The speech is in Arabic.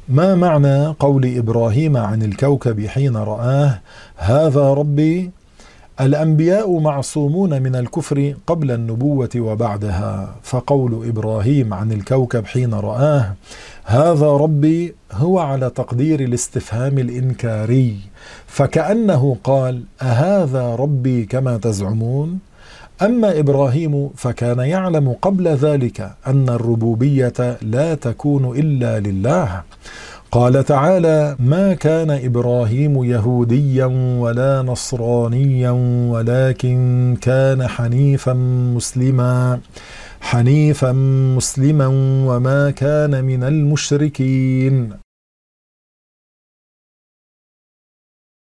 ما معنى قول إبراهيم عن الكوكب حين رآه هذا ربي؟ الأنبياء معصومون من الكفر قبل النبوة وبعدها، فقول إبراهيم عن الكوكب حين رآه هذا ربي هو على تقدير الاستفهام الإنكاري، فكأنه قال أهذا ربي كما تزعمون؟ أما إبراهيم فكان يعلم قبل ذلك أن الربوبية لا تكون إلا لله. قال تعالى ما كان إبراهيم يهوديا ولا نصرانيا ولكن كان حنيفا مسلما وما كان من المشركين.